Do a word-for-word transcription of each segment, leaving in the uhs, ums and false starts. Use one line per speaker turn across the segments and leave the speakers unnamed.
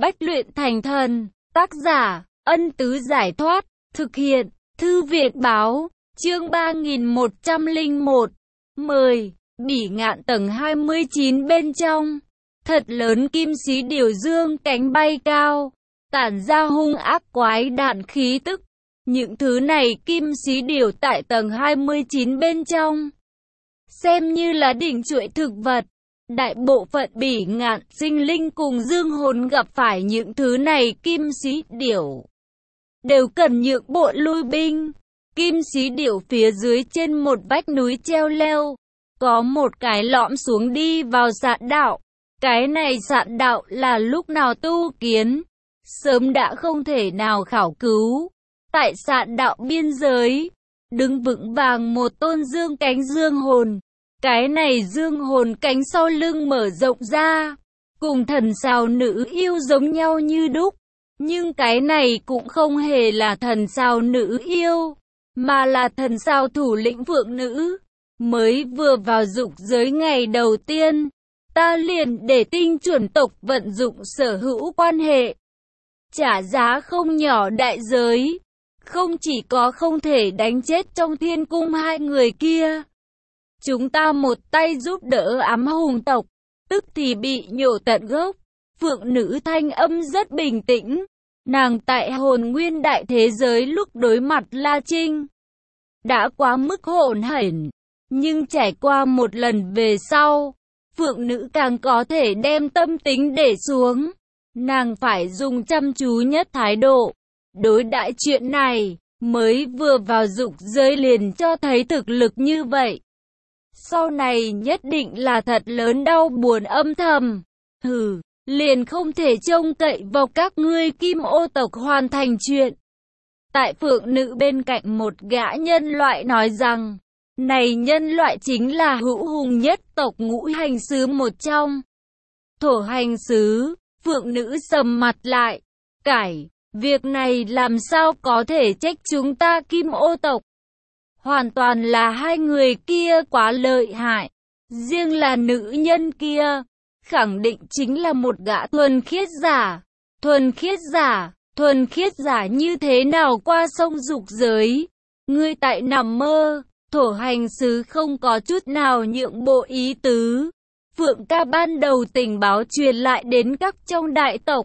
Bách luyện thành thần. Tác giả, Ân Tứ Giải Thoát. Thực hiện, Thư Viện Báo. Chương ba nghìn một trăm lẻ một. mười. Bỉ ngạn tầng hai mươi chín bên trong. Thật lớn kim sĩ điểu dương cánh bay cao, tản ra hung ác quái đản khí tức. Những thứ này kim sĩ điểu tại tầng hai mươi chín bên trong, xem như là đỉnh chuỗi thực vật. Đại bộ phận bỉ ngạn sinh linh cùng dương hồn gặp phải những thứ này kim sĩ điểu, đều cần nhượng bộ lui binh. Kim sĩ điểu phía dưới trên một vách núi treo leo, có một cái lõm xuống đi vào sạn đạo. Cái này sạn đạo là lúc nào tu kiến, sớm đã không thể nào khảo cứu. Tại sạn đạo biên giới, đứng vững vàng một tôn dương cánh dương hồn. Cái này dương hồn cánh sau lưng mở rộng ra, cùng thần sao nữ yêu giống nhau như đúc. Nhưng cái này cũng không hề là thần sao nữ yêu, mà là thần sao thủ lĩnh phượng nữ. Mới vừa vào dục giới ngày đầu tiên, ta liền để tinh chuẩn tộc vận dụng sở hữu quan hệ, trả giá không nhỏ đại giới. Không chỉ có không thể đánh chết trong thiên cung hai người kia, chúng ta một tay giúp đỡ ám hùng tộc, tức thì bị nhổ tận gốc. Phượng nữ thanh âm rất bình tĩnh. Nàng tại hồn nguyên đại thế giới lúc đối mặt La Trinh đã quá mức hỗn hển, nhưng trải qua một lần về sau, Phượng nữ càng có thể đem tâm tính để xuống. Nàng phải dùng chăm chú nhất thái độ đối đãi chuyện này. Mới vừa vào dục giới liền cho thấy thực lực như vậy, sau này nhất định là thật lớn đau buồn âm thầm. Hừ, liền không thể trông cậy vào các ngươi kim ô tộc hoàn thành chuyện. Tại phượng nữ bên cạnh một gã nhân loại nói rằng, này nhân loại chính là hữu hùng nhất tộc ngũ hành sứ một trong. Thổ hành sứ. Phượng nữ sầm mặt lại. Cải, việc này làm sao có thể trách chúng ta kim ô tộc. Hoàn toàn là hai người kia quá lợi hại. Riêng là nữ nhân kia, khẳng định chính là một gã thuần khiết giả. Thuần khiết giả, thuần khiết giả như thế nào qua sông dục giới. Ngươi tại nằm mơ. Thổ hành sứ không có chút nào nhượng bộ ý tứ. Phượng ca ban đầu tình báo truyền lại đến các trong đại tộc.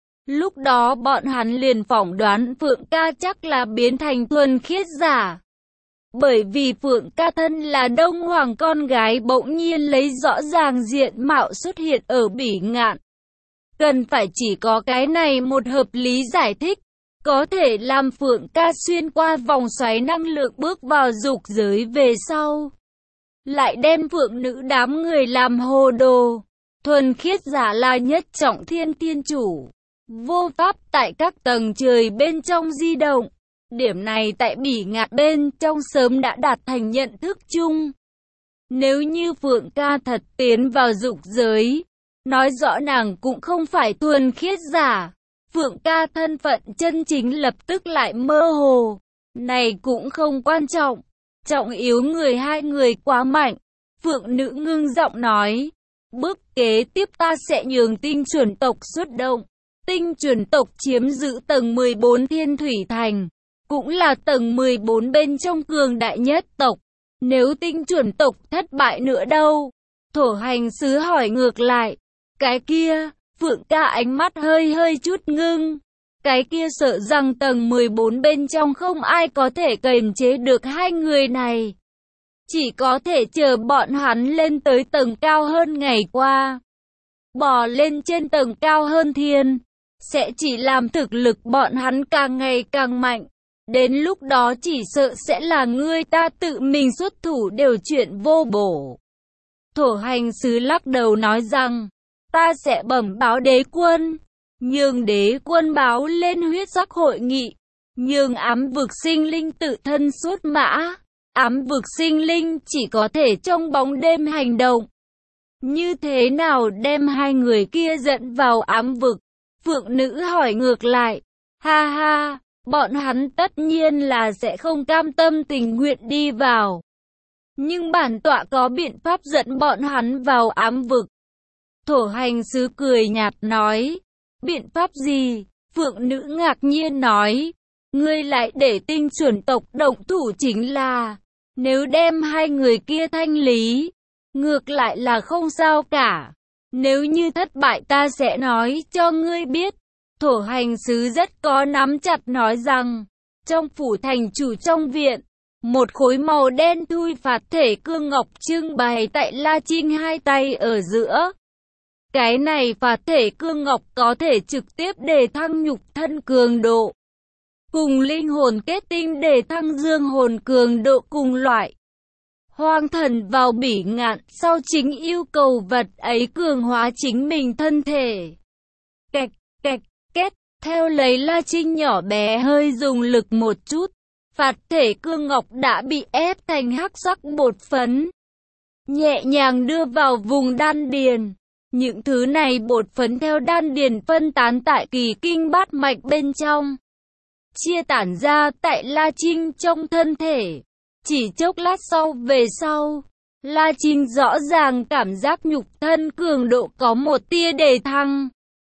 Lúc đó bọn hắn liền phỏng đoán Phượng ca chắc là biến thành thuần khiết giả. Bởi vì Phượng ca thân là Đông Hoàng con gái bỗng nhiên lấy rõ ràng diện mạo xuất hiện ở bỉ ngạn. Cần phải chỉ có cái này một hợp lý giải thích, có thể làm Phượng ca xuyên qua vòng xoáy năng lượng bước vào dục giới về sau, lại đem phượng nữ đám người làm hồ đồ. Thuần khiết giả là nhất trọng thiên tiên chủ, vô pháp tại các tầng trời bên trong di động. Điểm này tại bỉ ngạn bên trong sớm đã đạt thành nhận thức chung. Nếu như Phượng ca thật tiến vào dục giới, nói rõ nàng cũng không phải thuần khiết giả. Phượng ca thân phận chân chính lập tức lại mơ hồ. Này cũng không quan trọng. Trọng yếu người hai người quá mạnh. Phượng nữ ngưng giọng nói. Bước kế tiếp ta sẽ nhường tinh chuẩn tộc xuất động. Tinh chuẩn tộc chiếm giữ tầng mười bốn thiên thủy thành, cũng là tầng mười bốn bên trong cường đại nhất tộc. Nếu tinh chuẩn tộc thất bại nữa đâu? Thổ hành sứ hỏi ngược lại. Cái kia, Phượng ca ánh mắt hơi hơi chút ngưng. Cái kia sợ rằng tầng mười bốn bên trong không ai có thể kiềm chế được hai người này. Chỉ có thể chờ bọn hắn lên tới tầng cao hơn ngày qua. Bò lên trên tầng cao hơn thiên, sẽ chỉ làm thực lực bọn hắn càng ngày càng mạnh. Đến lúc đó chỉ sợ sẽ là người ta tự mình xuất thủ đều chuyện vô bổ. Thổ hành sứ lắc đầu nói rằng, ta sẽ bẩm báo đế quân, nhường đế quân báo lên huyết sắc hội nghị, nhường ám vực sinh linh tự thân xuất mã. Ám vực sinh linh chỉ có thể trong bóng đêm hành động. Như thế nào đem hai người kia dẫn vào ám vực? Phượng nữ hỏi ngược lại. Ha ha, bọn hắn tất nhiên là sẽ không cam tâm tình nguyện đi vào. Nhưng bản tọa có biện pháp dẫn bọn hắn vào ám vực. Thổ hành sứ cười nhạt nói. Biện pháp gì? Phượng nữ ngạc nhiên nói. Ngươi lại để tinh chuẩn tộc động thủ chính là, nếu đem hai người kia thanh lý, ngược lại là không sao cả. Nếu như thất bại ta sẽ nói cho ngươi biết. Thổ hành sứ rất có nắm chặt nói rằng, trong phủ thành chủ trong viện, một khối màu đen thui phạt thể cương ngọc trưng bày tại La Trinh hai tay ở giữa. Cái này phạt thể cương ngọc có thể trực tiếp đề thăng nhục thân cường độ, cùng linh hồn kết tinh đề thăng dương hồn cường độ cùng loại. Hoang thần vào bỉ ngạn sau chính yêu cầu vật ấy cường hóa chính mình thân thể. Kẹt, kẹt, kết, theo lấy La Trinh nhỏ bé hơi dùng lực một chút, phạt thể cương ngọc đã bị ép thành hắc sắc bột phấn, nhẹ nhàng đưa vào vùng đan điền. Những thứ này bột phấn theo đan điền phân tán tại kỳ kinh bát mạch bên trong, chia tản ra tại La Trinh trong thân thể. Chỉ chốc lát sau về sau, La Trinh rõ ràng cảm giác nhục thân cường độ có một tia đề thăng,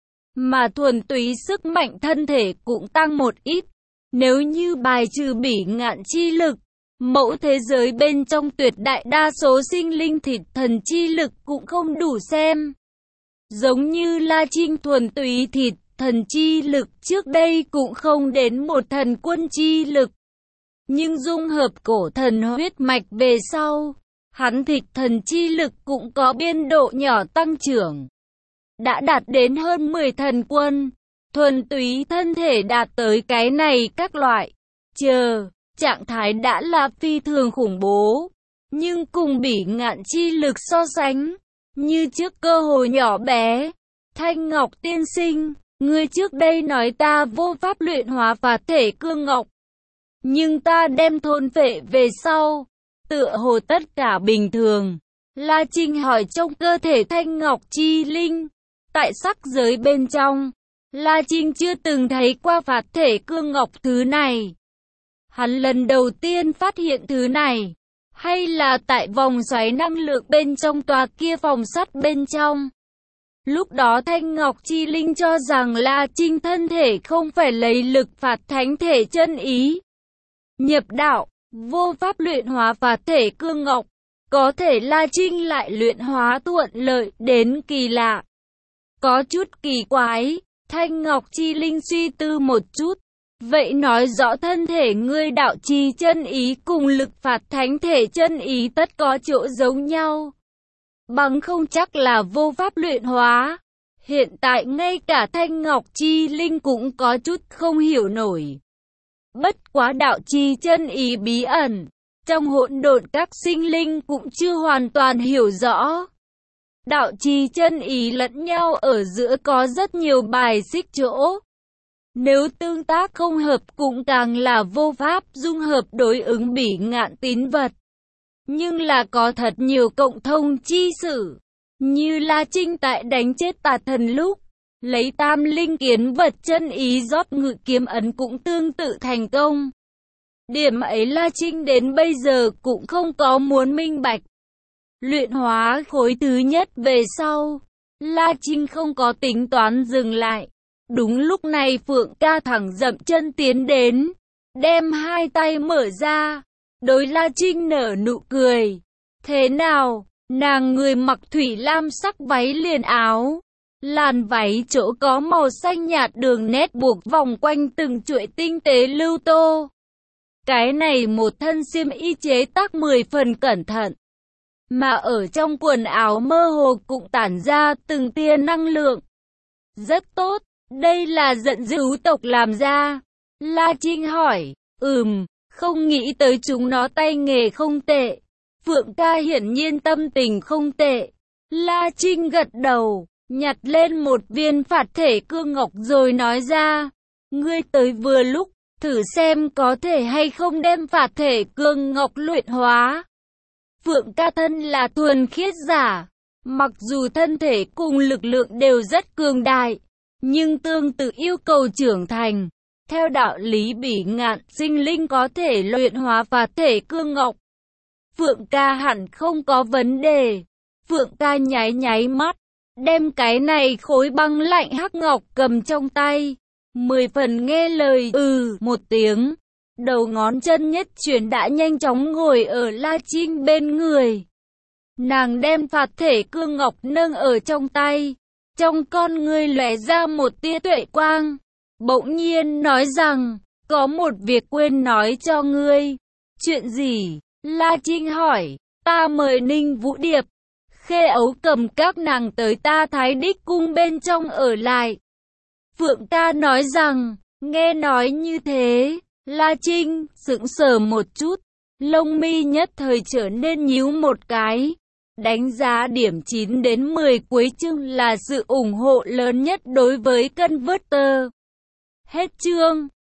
mà thuần túy sức mạnh thân thể cũng tăng một ít. Nếu như bài trừ bỉ ngạn chi lực, mẫu thế giới bên trong tuyệt đại đa số sinh linh thịt thần chi lực cũng không đủ xem. Giống như La Trinh thuần túy thịt thần chi lực trước đây cũng không đến một thần quân chi lực. Nhưng dung hợp cổ thần huyết mạch về sau, hắn thịt thần chi lực cũng có biên độ nhỏ tăng trưởng, đã đạt đến hơn mười thần quân. Thuần túy thân thể đạt tới cái này các loại, chờ, trạng thái đã là phi thường khủng bố. Nhưng cùng bỉ ngạn chi lực so sánh, như trước cơ hồ nhỏ bé. Thanh Ngọc tiên sinh, ngươi trước đây nói ta vô pháp luyện hóa phạt thể cương ngọc, nhưng ta đem thôn phệ về sau, tựa hồ tất cả bình thường. La Trinh hỏi trong cơ thể Thanh Ngọc chi linh, tại sắc giới bên trong, La Trinh chưa từng thấy qua phạt thể cương ngọc thứ này. Hắn lần đầu tiên phát hiện thứ này, hay là tại vòng xoáy năng lượng bên trong tòa kia phòng sắt bên trong. Lúc đó Thanh Ngọc chi linh cho rằng La Trinh thân thể không phải lấy lực phạt thánh thể chân ý nhập đạo, vô pháp luyện hóa phạt thể cương ngọc, có thể La Trinh lại luyện hóa thuận lợi đến kỳ lạ. Có chút kỳ quái, Thanh Ngọc chi linh suy tư một chút, vậy nói rõ thân thể ngươi đạo chi chân ý cùng lực phạt thánh thể chân ý tất có chỗ giống nhau, bằng không chắc là vô pháp luyện hóa. Hiện tại ngay cả Thanh Ngọc chi linh cũng có chút không hiểu nổi. Bất quá đạo chi chân ý bí ẩn, trong hỗn độn các sinh linh cũng chưa hoàn toàn hiểu rõ. Đạo chi chân ý lẫn nhau ở giữa có rất nhiều bài xích chỗ. Nếu tương tác không hợp cũng càng là vô pháp dung hợp đối ứng bỉ ngạn tín vật. Nhưng là có thật nhiều cộng thông chi sử. Như La Trinh tại đánh chết tà thần lúc, lấy tam linh kiến vật chân ý rót ngự kiếm ấn cũng tương tự thành công. Điểm ấy La Trinh đến bây giờ cũng không có muốn minh bạch. Luyện hóa khối thứ nhất về sau, La Trinh không có tính toán dừng lại. Đúng lúc này Phượng Ca thẳng dậm chân tiến đến, đem hai tay mở ra, đối La Trinh nở nụ cười. Thế nào? Nàng người mặc thủy lam sắc váy liền áo, làn váy chỗ có màu xanh nhạt đường nét buộc vòng quanh từng chuỗi tinh tế lưu tô. Cái này một thân xiêm y chế tác mười phần cẩn thận, mà ở trong quần áo mơ hồ cũng tản ra từng tia năng lượng. Rất tốt, đây là giận dữ tộc làm ra. La Trinh hỏi, ừm, không nghĩ tới chúng nó tay nghề không tệ. Phượng Ca hiển nhiên tâm tình không tệ. La Trinh gật đầu, nhặt lên một viên phạt thể cương ngọc rồi nói ra, ngươi tới vừa lúc, thử xem có thể hay không đem phạt thể cương ngọc luyện hóa. Phượng Ca thân là thuần khiết giả, mặc dù thân thể cùng lực lượng đều rất cường đại, nhưng tương tự yêu cầu trưởng thành. Theo đạo lý bỉ ngạn sinh linh có thể luyện hóa phạt thể cương ngọc, Phượng Ca hẳn không có vấn đề. Phượng Ca nháy nháy mắt, đem cái này khối băng lạnh hắc ngọc cầm trong tay. Mười phần nghe lời ừ một tiếng. Đầu ngón chân nhất chuyển đã nhanh chóng ngồi ở La Trinh bên người. Nàng đem phạt thể cương ngọc nâng ở trong tay. Trong con ngươi lóe ra một tia tuệ quang. Bỗng nhiên nói rằng, có một việc quên nói cho ngươi. Chuyện gì? La Trinh hỏi. Ta mời Ninh Vũ Điệp, Khê Ấu cầm các nàng tới ta Thái Đích cung bên trong ở lại. Phượng ca nói rằng, nghe nói như thế, La Trinh sững sờ một chút, lông mi nhất thời trở nên nhíu một cái. Đánh giá điểm chín đến mười cuối chương là sự ủng hộ lớn nhất đối với Converter. Hết chương.